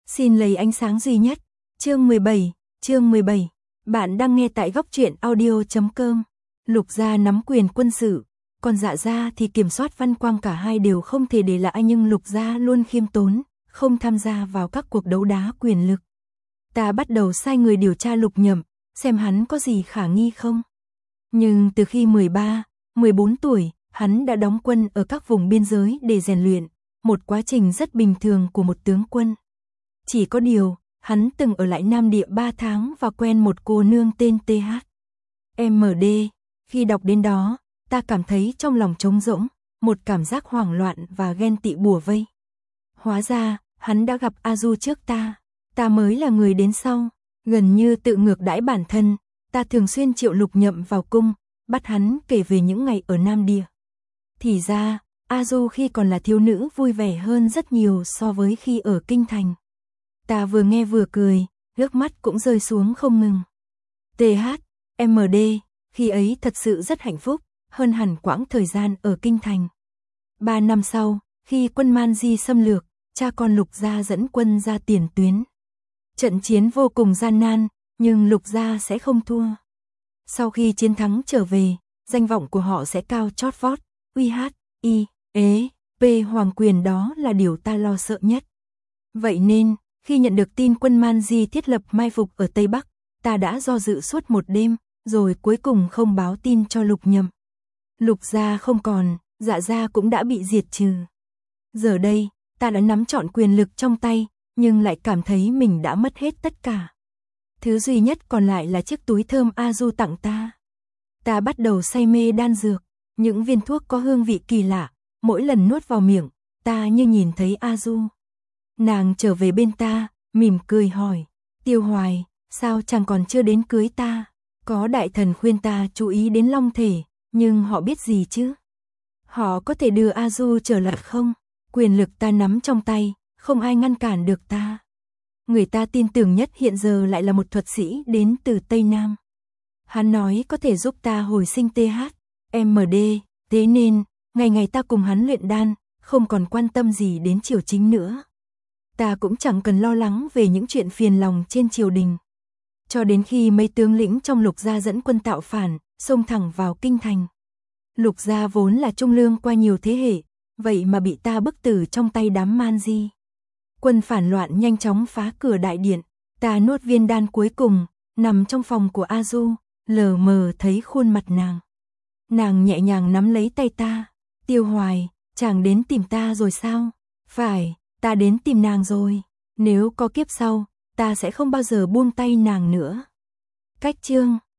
Xin lấy ánh sáng duy nhất. Chương 17. Bạn đang nghe tại góc truyện audio.com. Lục Gia nắm quyền quân sự, còn Dạ Gia thì kiểm soát văn quang, cả hai đều không thể để lại, nhưng Lục Gia luôn khiêm tốn, không tham gia vào các cuộc đấu đá quyền lực. Ta bắt đầu sai người điều tra Lục Nhậm, xem hắn có gì khả nghi không. Nhưng từ khi 13, 14 tuổi, hắn đã đóng quân ở các vùng biên giới để rèn luyện, một quá trình rất bình thường của một tướng quân. Chỉ có điều, hắn từng ở lại Nam Địa 3 tháng và quen một cô nương tên THMD. Khi đọc đến đó, ta cảm thấy trong lòng trống rỗng, một cảm giác hoảng loạn và ghen tị bủa vây. Hóa ra, hắn đã gặp A Du trước ta mới là người đến sau. Gần như tự ngược đãi bản thân, ta thường xuyên triệu Lục Nhậm vào cung, bắt hắn kể về những ngày ở Nam Địa. Thì ra, A Du khi còn là thiếu nữ vui vẻ hơn rất nhiều so với khi ở kinh thành. Ta vừa nghe vừa cười, nước mắt cũng rơi xuống không ngừng. THMD, khi ấy thật sự rất hạnh phúc, hơn hẳn quãng thời gian ở kinh thành. 3 năm sau, khi quân Man Di xâm lược, cha con Lục Gia dẫn quân ra tiền tuyến. Trận chiến vô cùng gian nan, nhưng Lục Gia sẽ không thua. Sau khi chiến thắng trở về, danh vọng của họ sẽ cao chót vót, UHIEP hoàng quyền, đó là điều ta lo sợ nhất. Vậy nên, khi nhận được tin quân Man Di thiết lập mai phục ở Tây Bắc, ta đã do dự suốt một đêm, rồi cuối cùng không báo tin cho Lục Nhậm. Lục Gia không còn, Dạ Gia cũng đã bị diệt trừ. Giờ đây, ta đã nắm trọn quyền lực trong tay, nhưng lại cảm thấy mình đã mất hết tất cả. Thứ duy nhất còn lại là chiếc túi thơm A Du tặng ta. Ta bắt đầu say mê đan dược, những viên thuốc có hương vị kỳ lạ, mỗi lần nuốt vào miệng, ta như nhìn thấy A Du. Nàng trở về bên ta, mỉm cười hỏi, Tiêu Hoài, sao chàng còn chưa đến cưới ta? Có đại thần khuyên ta chú ý đến long thể, nhưng họ biết gì chứ? Họ có thể đưa A Du trở lại không? Quyền lực ta nắm trong tay, không ai ngăn cản được ta. Người ta tin tưởng nhất hiện giờ lại là một thuật sĩ đến từ Tây Nam. Hắn nói có thể giúp ta hồi sinh THMD, thế nên, ngày ngày ta cùng hắn luyện đan, không còn quan tâm gì đến triều chính nữa. Ta cũng chẳng cần lo lắng về những chuyện phiền lòng trên triều đình. Cho đến khi mấy tướng lĩnh trong Lục Gia dẫn quân tạo phản, xông thẳng vào kinh thành. Lục Gia vốn là trung lương qua nhiều thế hệ, vậy mà bị ta bức tử trong tay đám Man Di. Quân phản loạn nhanh chóng phá cửa đại điện, ta nuốt viên đan cuối cùng, nằm trong phòng của A Du, lờ mờ thấy khuôn mặt nàng. Nàng nhẹ nhàng nắm lấy tay ta, Tiêu Hoài, chàng đến tìm ta rồi sao? Phải, ta đến tìm nàng rồi, nếu có kiếp sau, ta sẽ không bao giờ buông tay nàng nữa. Cách chương